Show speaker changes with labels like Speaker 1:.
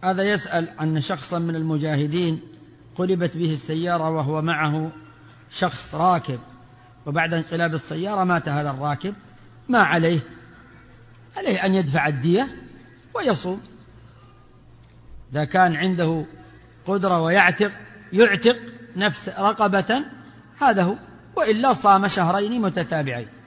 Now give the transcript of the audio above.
Speaker 1: هذا يسأل عن شخصا من المجاهدين قلبت به السيارة وهو معه شخص راكب، وبعد انقلاب السيارة مات هذا الراكب، ما عليه أن يدفع الدية ويصوم إذا كان عنده قدرة، ويعتق نفس رقبة، هذا هو، وإلا صام شهرين متتابعين.